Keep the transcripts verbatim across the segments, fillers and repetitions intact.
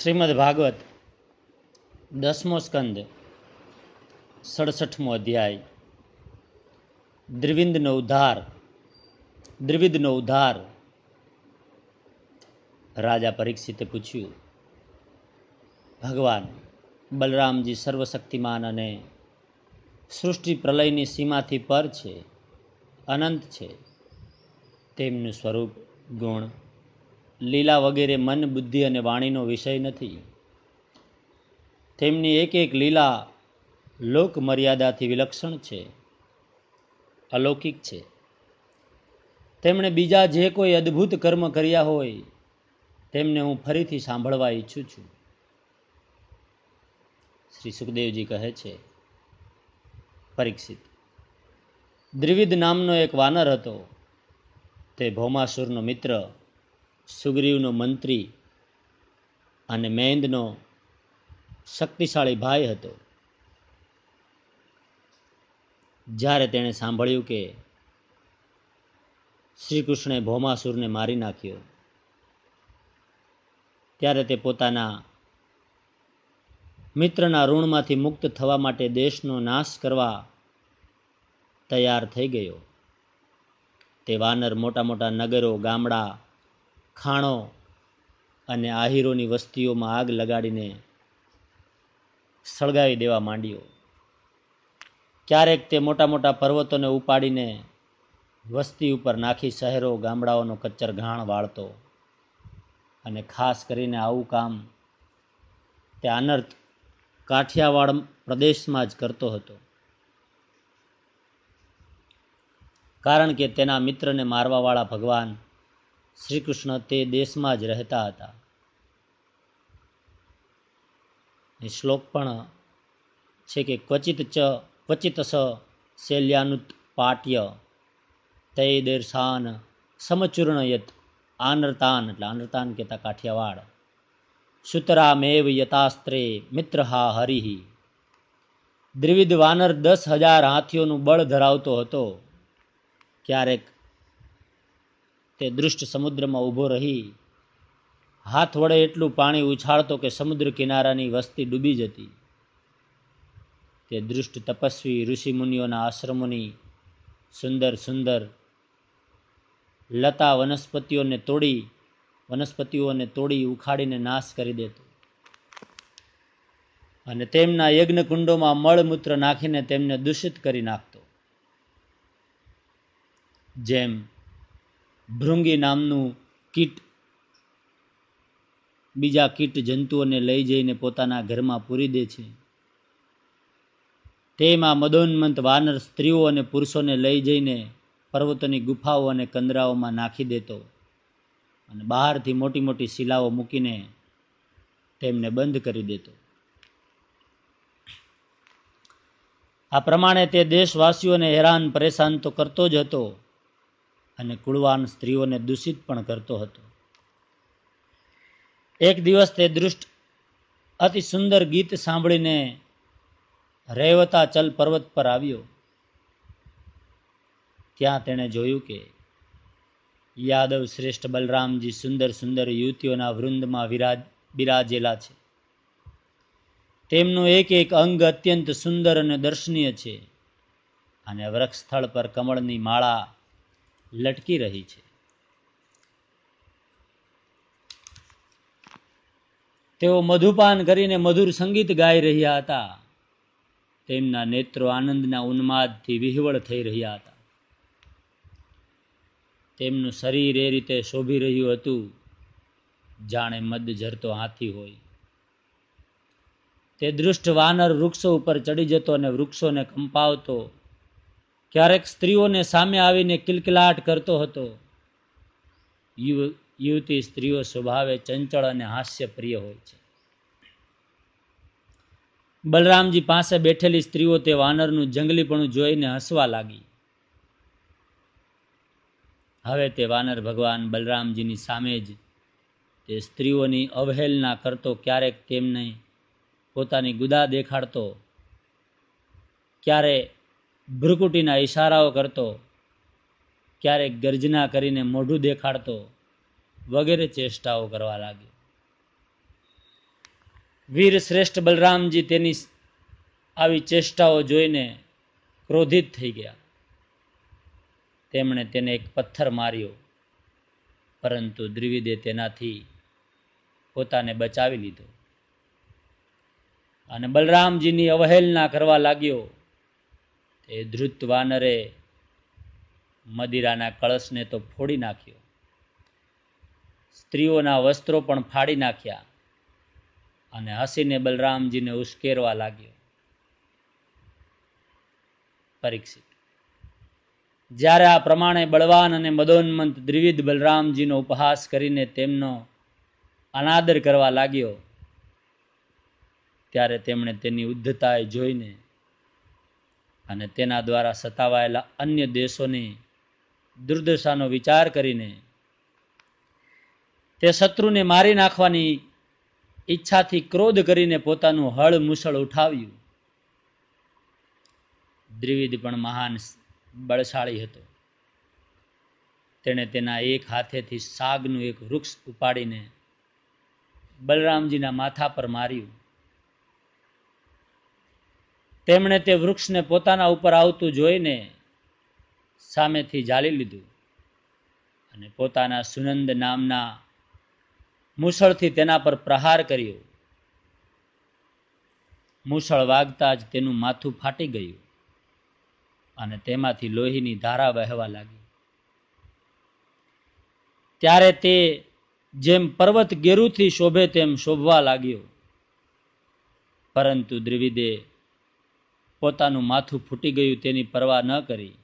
શ્રીમદ ભાગવત દસમો સ્કંદ સડસઠમો અધ્યાય દ્રિવિંદનો ઉદ્ધાર. દ્રિવિદનો ઉદ્ધાર. રાજા પરીક્ષિતે પૂછ્યું, ભગવાન બલરામજી સર્વશક્તિમાન અને સૃષ્ટિ પ્રલયની સીમાથી પર છે, અનંત છે. તેમનું સ્વરૂપ, ગુણ, લીલા વગેરે મન, બુદ્ધિ અને વાણીનો વિષય નથી. તેમની એક એક લીલા લોક મર્યાદાથી વિલક્ષણ છે, અલૌકિક છે. તેમણે બીજા જે કોઈ અદ્ભુત કર્મ કર્યા હોય તેમને હું ફરીથી સાંભળવા ઈચ્છું છું. શ્રી સુખદેવજી કહે છે, પરીક્ષિત, દ્રિવિદ નામનો એક વાનર હતો. તે ભૌમાસુરનો મિત્ર, સુગ્રીવનો મંત્રી અને મૈંદનો શક્તિશાળી ભાઈ હતો. જ્યારે તેણે સાંભળ્યું કે શ્રી કૃષ્ણે ભૌમાસુરને મારી નાખ્યો, ત્યારે તે પોતાના મિત્રના ઋણમાંથી મુક્ત થવા માટે દેશનો નાશ કરવા તૈયાર થઈ ગયો. તે વાનર મોટા મોટા નગરો, ગામડા, ખાણો અને આહીરોની વસ્તીઓમાં આગ લગાડીને સળગાવી દેવા માંડ્યો. ક્યારેક તે મોટા મોટા પર્વતોને ઉપાડીને વસ્તી ઉપર નાખી શહેરો, ગામડાઓનો કચ્ચર ઘાણ વાળતો. અને ખાસ કરીને આવું કામ તે અનર્થ કાઠિયાવાડ પ્રદેશમાં જ કરતો હતો, કારણ કે તેના મિત્રને મારવાવાળા ભગવાન શ્રી કૃષ્ણ તે દેશમાં જ રહેતા હતા. એ શ્લોક પણ છે કે ક્વચિત ચ ક્વચિત સ શૈલ્યાનુત્પાટ્ય તૈ દેર્શાન સમચૂર્ણયત આનર્તાન, એટલે આનર્તાન કહેતા કાઠિયાવાડ. સુતરામેવ યતાસ્ત્રે મિત્રહા હરિહિ. દ્રિવિદ વાનર દસ હજાર હાથીઓનું બળ ધરાવતો હતો. ક્યારેક તે દૃષ્ટ સમુદ્રમાં ઊભો રહી હાથ વડે એટલું પાણી ઉછાળતો કે સમુદ્ર કિનારાની વસ્તી ડૂબી જતી. તે દૃષ્ટ તપસ્વી ઋષિમુનિઓના આશ્રમોની સુંદર સુંદર લતા વનસ્પતિઓને તોડી વનસ્પતિઓને તોડી ઉખાડીને નાશ કરી દેતો અને તેમના યજ્ઞકુંડોમાં મળમૂત્ર નાખીને તેમને દૂષિત કરી નાખતો. જેમ ભૃંગી નામનું કીટ બીજા કીટ જંતુઓને લઈ જઈને પોતાના ઘરમાં પૂરી દે છે, તેમાં મદોન્મંત વાનર સ્ત્રીઓ અને પુરુષોને લઈ જઈને પર્વતોની ગુફાઓ અને કંદરાઓમાં નાખી દેતો અને બહારથી મોટી મોટી શિલાઓ મૂકીને તેમને બંધ કરી દેતો. આ પ્રમાણે તે દેશવાસીઓને હેરાન પરેશાન તો કરતો જ હતો અને કુળવાન સ્ત્રીઓને દૂષિત પણ કરતો હતો. એક દિવસ તે દૃષ્ટ અતિ સુંદર ગીત સાંભળીને રેવતા ચલ પર્વત પર આવ્યો. ત્યાં તેણે જોયું કે યાદવ શ્રેષ્ઠ બલરામજી સુંદર સુંદર યુવતીઓના વૃંદમાં વિરાજ બિરાજેલા છે. તેમનું એક એક અંગ અત્યંત સુંદર અને દર્શનીય છે અને વૃક્ષ સ્થળ પર કમળની માળા લટકી રહી છે. તેઓ મધુપાન કરીને મધુર સંગીત ગાઈ રહ્યા હતા. તેમના નેત્રો આનંદના ઉન્માદથી વિહવળ થઈ રહ્યા હતા. તેમનું શરીર એ રીતે શોભી રહ્યું હતું જાણે મદ ઝરતો હાથી હોય. તે દૃષ્ટ વાનર વૃક્ષો ઉપર ચડી જતો અને વૃક્ષોને કંપાવતો. ક્યારેક સ્ત્રીઓને સામે આવીને કિલકિલાટ કરતો હતો. યુવતી સ્ત્રીઓ સ્વભાવે ચંચળ અને હાસ્યપ્રિય હોય છે. બલરામજી પાસે બેઠેલી સ્ત્રીઓ તે વાનરનું જંગલીપણું જોઈને હસવા લાગી. હવે તે વાનર ભગવાન બલરામજીની સામે જ તે સ્ત્રીઓની અવહેલના કરતો, ક્યારેક તેમને પોતાની ગુદા દેખાડતો, ક્યારે ભ્રુકુટીના ઈશારાઓ કરતો, ક્યારેક ગર્જના કરીને મોઢું દેખાડતો વગેરે ચેષ્ટાઓ કરવા લાગ્યો. વીર શ્રેષ્ઠ બલરામજી તેની આવી ચેષ્ટાઓ જોઈને ક્રોધિત થઈ ગયા. તેમણે તેને એક પથ્થર માર્યો, પરંતુ દ્વિવિદે તેનાથી પોતાને બચાવી લીધો અને બલરામજીની અવહેલના કરવા લાગ્યો. તે ધૃત વાનરે મદિરાના કળશને તો ફોડી નાખ્યો, સ્ત્રીઓના વસ્ત્રો પણ ફાડી નાખ્યા અને હસીને બલરામજીને ઉશ્કેરવા લાગ્યો. પરીક્ષિત, જ્યારે આ પ્રમાણે બળવાન અને મદોન્મંત દ્વિવિદ બલરામજીનો ઉપહાસ કરીને તેમનો અનાદર કરવા લાગ્યો, ત્યારે તેમણે તેની ઉદ્ધતાએ જોઈને અને તેના દ્વારા સતાવાયેલા અન્ય દેશોની દુર્દશાનો વિચાર કરીને તે શત્રુને મારી નાખવાની ઈચ્છાથી ક્રોધ કરીને પોતાનું હળ મુસળ ઉઠાવ્યું. દ્વિવિદ પણ મહાન બળશાળી હતો. તેણે તેના એક હાથેથી સાગનું એક વૃક્ષ ઉપાડીને બલરામજીના માથા પર માર્યું. તેમણે તે વૃક્ષને પોતાના ઉપર આવતું જોઈને સામેથી ઝાલી લીધું અને પોતાના સુનંદ નામના મૂસળથી તેના પર પ્રહાર કર્યો. મૂસળ વાગતા જ તેનું માથું ફાટી ગયું અને તેમાંથી લોહીની ધારા વહેવા લાગી. ત્યારે તે જેમ પર્વત ગેરુથી શોભે તેમ શોભવા લાગ્યો, પરંતુ દ્વિવિદે પોતાનું માથું ફૂટી ગયું તેની પરવા ન કરી.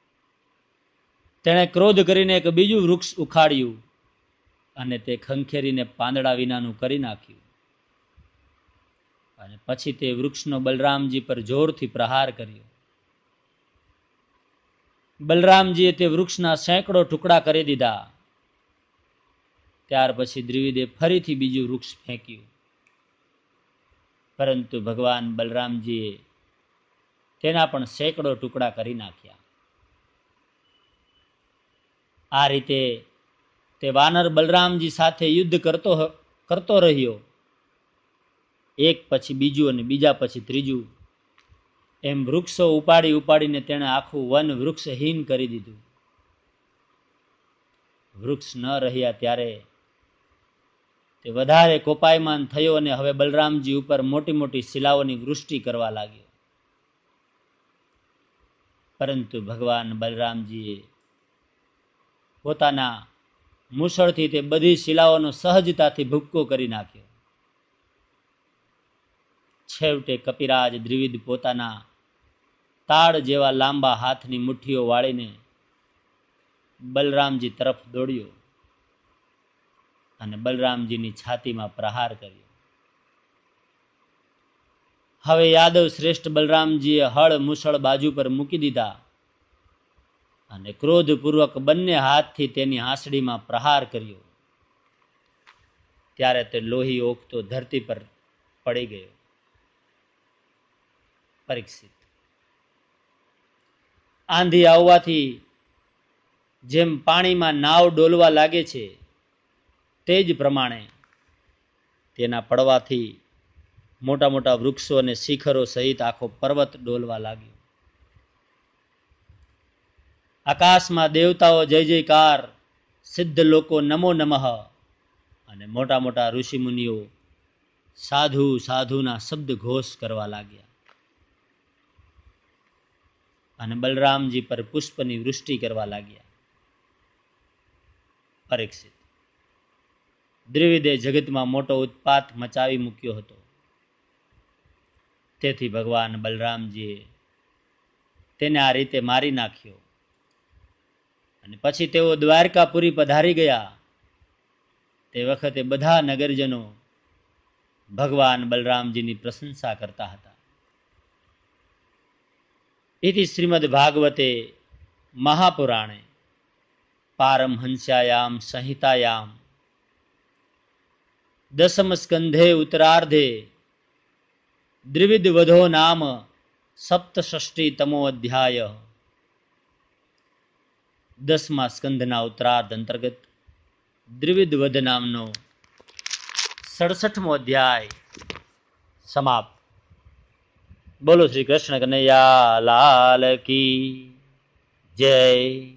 તેણે ક્રોધ કરીને એક બીજું વૃક્ષ ઉખાડ્યું અને તે ખંખેરીને પાંદડા વિનાનું કરી નાખ્યું. અને પછી તે વૃક્ષનો બલરામજી પર જોરથી પ્રહાર કર્યો. બલરામજીએ તે વૃક્ષના સેંકડો ટુકડા કરી દીધા. ત્યાર પછી દ્વિવિદે ફરીથી બીજું વૃક્ષ ફેંક્યું, પરંતુ ભગવાન બલરામજીએ તેના પણ સેંકડો ટુકડા કરી નાખ્યા. આ રીતે તે વાનર બલરામજી સાથે યુદ્ધ કરતો કરતો રહ્યો. એક પછી બીજું અને બીજા પછી ત્રીજું, એમ વૃક્ષો ઉપાડી ઉપાડીને તેણે આખું વન વૃક્ષહીન કરી દીધું. વૃક્ષ ન રહ્યા ત્યારે તે વધારે કોપાયમાન થયો અને હવે બલરામજી ઉપર મોટી મોટી શિલાઓની વૃષ્ટિ કરવા લાગ્યો. પરંતુ ભગવાન બલરામજીએ પોતાના મૂસળથી તે બધી શિલાઓનો સહજતાથી ભૂક્કો કરી નાખ્યો. છેવટે કપિરાજ દ્વિવિદ પોતાના તાડ જેવા લાંબા હાથની મુઠ્ઠીઓ વાળીને બલરામજી તરફ દોડ્યો અને બલરામજીની છાતીમાં પ્રહાર કર્યો. હવે યાદવ શ્રેષ્ઠ બલરામજીએ હળ મુસળ બાજુ પર મૂકી દીધા અને ક્રોધપૂર્વક બંને હાથથી તેની આંસળીમાં પ્રહાર કર્યો. ત્યારે તે લોહી ઓકતો ધરતી પર પડી ગયો. પરીક્ષિત, આંધી આવવાથી જેમ પાણીમાં નાવ ડોલવા લાગે છે, તે જ પ્રમાણે તેના પડવાથી મોટા મોટા વૃક્ષો અને શિખરો સહિત આખો પર્વત ડોલવા લાગ્યો. આકાશમાં દેવતાઓ જય જયકાર, સિદ્ધ લોકો નમો નમઃ અને મોટા મોટા ઋષિમુનિઓ સાધુ સાધુના શબ્દ ઘોષ કરવા લાગ્યા અને બલરામજી પર પુષ્પની વૃષ્ટિ કરવા લાગ્યા. પરીક્ષિત, દ્વિવિદે જગતમાં મોટો ઉત્પાત મચાવી મૂક્યો હતો. તેથી ભગવાન બલરામજીએ તેને આ રીતે મારી નાખ્યો અને પછી તેઓ દ્વારકાપુરી પધારી ગયા. તે વખતે બધા નગરજનો ભગવાન બલરામજીની પ્રશંસા કરતા હતા. ઇતિ શ્રીમદ ભાગવતે મહાપુરાણે પારમહંસ્યાયામ સંહિતાયામ દસમ સ્કંધે ઉત્તરાર્ધે દ્વિવિદ વધો નામ સપ્તષષ્ટિ તમો અધ્યાય. દસમા સ્કંધના ઉત્તરાર્ધ અંતર્ગત દ્વિવિદ વધ નામનો સડસઠમો અધ્યાય સમાપ્ત. બોલો શ્રી કૃષ્ણ કનૈયા લાલ કી જય.